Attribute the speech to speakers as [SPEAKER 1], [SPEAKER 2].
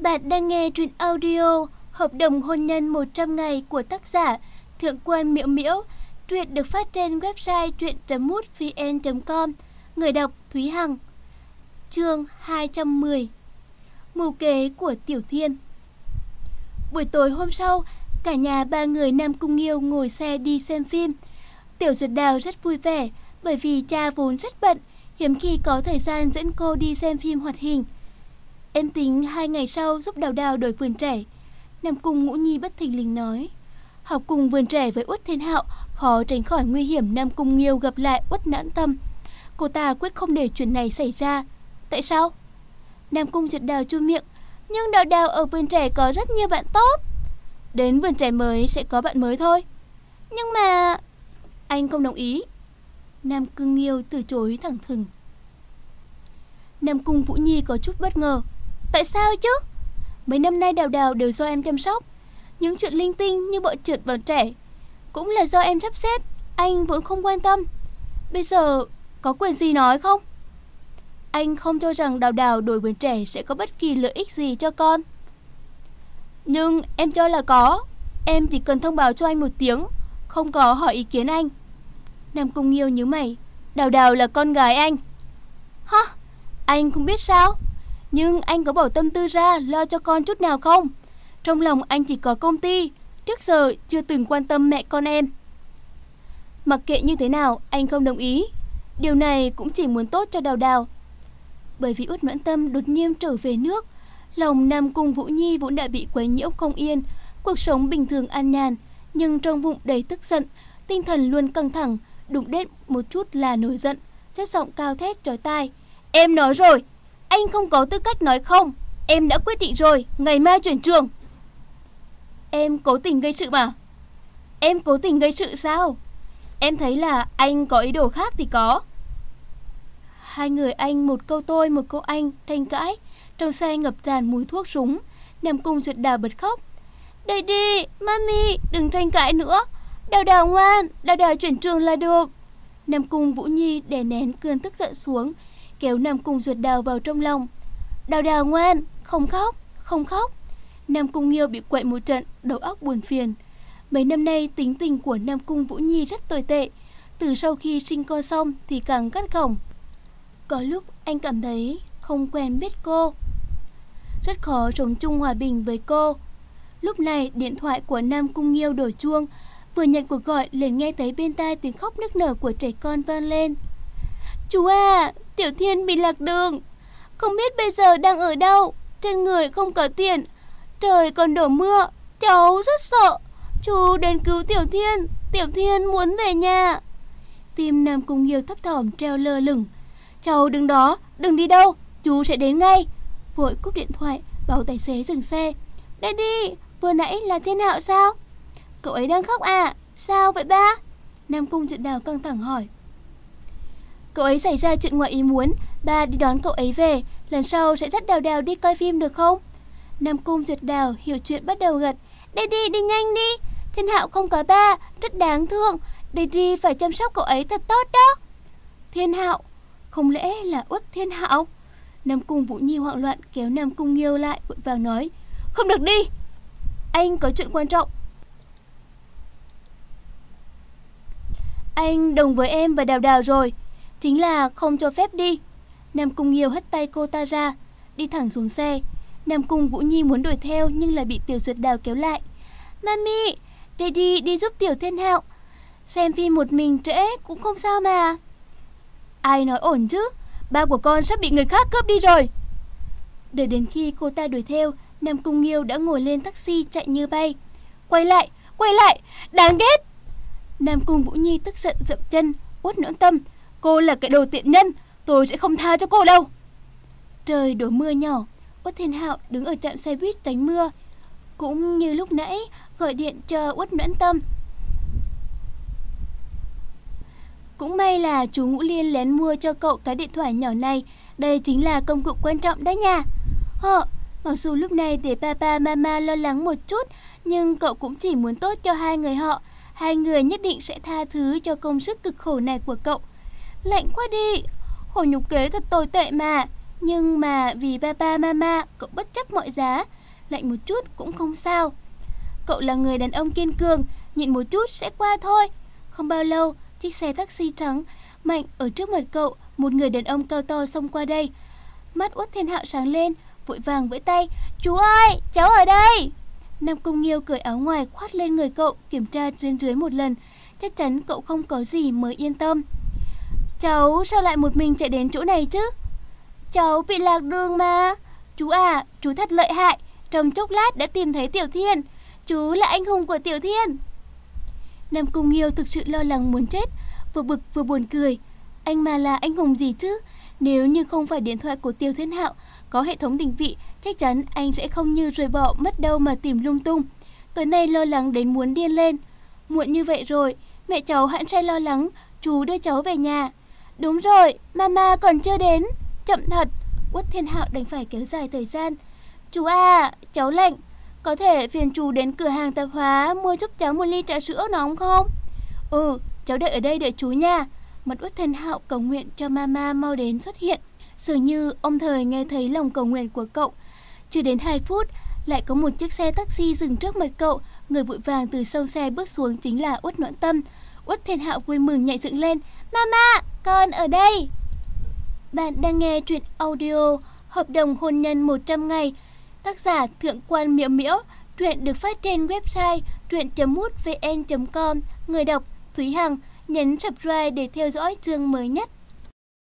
[SPEAKER 1] Bạn đang nghe truyện audio Hợp đồng hôn nhân 100 ngày của tác giả Thượng quan Miễu Miễu. Truyện được phát trên website truyện.mútvn.com. Người đọc Thúy Hằng. Chương 210. Mưu kế của Tiểu Thiên. Buổi tối hôm sau, cả nhà ba người Nam Cung Nghiêu ngồi xe đi xem phim. Tiểu Duyệt Đào rất vui vẻ bởi vì cha vốn rất bận, hiếm khi có thời gian dẫn cô đi xem phim hoạt hình. Em tính 2 ngày sau giúp Đào Đào đổi vườn trẻ. Nam Cung Ngũ Nhi bất thình lình nói. Học cùng vườn trẻ với Uất Thiên Hạo, khó tránh khỏi nguy hiểm Nam Cung Nghiêu gặp lại Uất Noãn Tâm. Cô ta quyết không để chuyện này xảy ra. Tại sao? Nam Cung Duyệt Đào chu miệng. Nhưng Đào Đào ở vườn trẻ có rất nhiều bạn tốt. Đến vườn trẻ mới sẽ có bạn mới thôi. Nhưng mà... Anh không đồng ý. Nam Cung Nghiêu từ chối thẳng thừng. Nam Cung Vũ Nhi có chút bất ngờ. Tại sao chứ? Mấy năm nay Đào Đào đều do em chăm sóc. Những chuyện linh tinh như bội trượt vào trẻ cũng là do em sắp xếp. Anh vốn không quan tâm. Bây giờ có quyền gì nói không? Anh không cho rằng Đào Đào đổi vườn trẻ sẽ có bất kỳ lợi ích gì cho con. Nhưng em cho là có. Em chỉ cần thông báo cho anh một tiếng, không có hỏi ý kiến anh. Nam Cung Nghiêu nhíu mày. Đào Đào là con gái anh. Hả? Anh không biết sao? Nhưng anh có bỏ tâm tư ra lo cho con chút nào không? Trong lòng anh chỉ có công ty, trước giờ chưa từng quan tâm mẹ con em. Mặc kệ như thế nào, anh không đồng ý. Điều này cũng chỉ muốn tốt cho Đào Đào. Bởi vì Uất Noãn Tâm đột nhiên trở về nước, lòng Nam Cung Vũ Nhi vốn đã bị quấy nhiễu không yên. Cuộc sống bình thường an nhàn, nhưng trong bụng đầy tức giận, tinh thần luôn căng thẳng, đụng đến một chút là nổi giận, chất giọng cao thét chói tai. Em nói rồi, anh không có tư cách nói không. Em đã quyết định rồi, ngày mai chuyển trường. Em cố tình gây sự mà. Em cố tình gây sự sao? Em thấy là anh có ý đồ khác thì có. Hai người anh một câu tôi một câu anh tranh cãi. Trong xe ngập tràn mùi thuốc súng. Nam Cung Duyệt Đào bật khóc. Đây đi, mami, đừng tranh cãi nữa. Đào Đào ngoan, Đào Đào chuyển trường là được. Nam Cung Vũ Nhi đè nén cơn tức giận xuống, kéo Nam Cung Duyệt Đào vào trong lòng. Đào Đào ngoan, không khóc, không khóc. Nam Cung Nghiêu bị quậy một trận, đầu óc buồn phiền. Mấy năm nay tính tình của Nam Cung Vũ Nhi rất tồi tệ. Từ sau khi sinh con xong thì càng gắt gỏng. Có lúc anh cảm thấy không quen biết cô, rất khó sống chung hòa bình với cô. Lúc này điện thoại của Nam Cung Nghiêu đổ chuông. Vừa nhận cuộc gọi liền nghe thấy bên tai tiếng khóc nức nở của trẻ con vang lên. Chú à, Tiểu Thiên bị lạc đường, không biết bây giờ đang ở đâu. Trên người không có tiền, trời còn đổ mưa, cháu rất sợ. Chú đến cứu Tiểu Thiên, Tiểu Thiên muốn về nhà. Tim Nam Cung Nghiêu thấp thỏm treo lơ lửng. Cháu đứng đó, đừng đi đâu, chú sẽ đến ngay. Vội cúp điện thoại, bảo tài xế dừng xe. Đây đi, vừa nãy là Thiên Hạo sao? Cậu ấy đang khóc à? Sao vậy ba? Nam Cung Duyệt Đào căng thẳng hỏi. Cậu ấy xảy ra chuyện ngoài ý muốn, ba đi đón cậu ấy về. Lần sau sẽ dắt Đào Đào đi coi phim được không? Nam Cung Duyệt Đào hiểu chuyện bắt đầu gật. Đây đi, đi nhanh đi. Thiên Hạo không có ba, rất đáng thương. Đây đi phải chăm sóc cậu ấy thật tốt đó. Thiên Hạo? Không lẽ là Uất Thiên Hạo? Nam Cung Vũ Nhi hoảng loạn kéo Nam Cung Nghiêu lại vội vàng nói. Không được đi, anh có chuyện quan trọng. Anh đồng với em và Đào Đào rồi, chính là không cho phép đi. Nam Cung Nghiêu hất tay cô ta ra, đi thẳng xuống xe. Nam Cung Vũ Nhi muốn đuổi theo nhưng lại bị Tiểu Duyệt Đào kéo lại. Mami, Daddy đi giúp Tiểu Thiên Hạo. Xem phim một mình trễ cũng không sao mà. Ai nói ổn chứ, ba của con sắp bị người khác cướp đi rồi. Đợi đến khi cô ta đuổi theo, Nam Cung Nghiêu đã ngồi lên taxi chạy như bay. Quay lại, đáng ghét. Nam Cung Vũ Nhi tức giận dậm chân. Uất Noãn Tâm, cô là cái đồ tiện nhân, tôi sẽ không tha cho cô đâu. Trời đổ mưa nhỏ. Uất Thiên Hạo đứng ở trạm xe buýt tránh mưa, cũng như lúc nãy gọi điện cho Uất Noãn Tâm. Cũng may là chú Ngũ Liên lén mua cho cậu cái điện thoại nhỏ này. Đây chính là công cụ quan trọng đấy nha. Mặc dù lúc này để papa mama lo lắng một chút, nhưng cậu cũng chỉ muốn tốt cho hai người họ. Hai người nhất định sẽ tha thứ cho công sức cực khổ này của cậu. Lạnh quá đi, Hồ nhục kế thật tồi tệ mà. Nhưng mà vì papa mama, cậu bất chấp mọi giá. Lạnh một chút cũng không sao. Cậu là người đàn ông kiên cường, nhịn một chút sẽ qua thôi. Không bao lâu, chiếc xe taxi trắng mạnh ở trước mặt cậu. Một người đàn ông cao to xông qua đây. Mắt Uất Thiên Hạo sáng lên, vội vàng vẫy tay. Chú ơi, cháu ở đây. Nam Cung Nghiêu cởi áo ngoài khoác lên người cậu, kiểm tra trên dưới một lần. Chắc chắn cậu không có gì mới yên tâm. Cháu sao lại một mình chạy đến chỗ này chứ? Cháu bị lạc đường mà. Chú à, chú thật lợi hại. Trong chốc lát đã tìm thấy Tiểu Thiên. Chú là anh hùng của Tiểu Thiên. Nam Cung Nghiêu thực sự lo lắng muốn chết, vừa bực vừa buồn cười. Anh mà là anh hùng gì chứ? Nếu như không phải điện thoại của Tiêu Thiên Hạo có hệ thống định vị, chắc chắn anh sẽ không như ruồi bọ mất đâu mà tìm lung tung. Tối nay lo lắng đến muốn điên lên. Muộn như vậy rồi, mẹ cháu hẵng sẽ lo lắng. Chú đưa cháu về nhà. Đúng rồi, mama còn chưa đến. Chậm thật. Uất Thiên Hạo đành phải kéo dài thời gian. Chú à, cháu lạnh. Có thể phiền chú đến cửa hàng tạp hóa mua giúp cháu một ly trà sữa nóng không? Ừ, cháu đợi ở đây đợi chú nha. Mặt Uất Thiên Hạo cầu nguyện cho mama mau đến xuất hiện. Dường như ông thời nghe thấy lòng cầu nguyện của cậu. Chưa đến 2 phút, lại có một chiếc xe taxi dừng trước mặt cậu. Người vội vàng từ sau xe bước xuống chính là Uất Noãn Tâm. Uất Thiên Hạo vui mừng nhảy dựng lên. Mama, con ở đây. Bạn đang nghe truyện audio Hợp đồng hôn nhân 100 ngày. Tác giả Thượng Quan Miễu Miễu. Truyện được phát trên website truyện.mútvn.com. Người đọc Thúy Hằng. Nhấn subscribe để theo dõi chương mới nhất.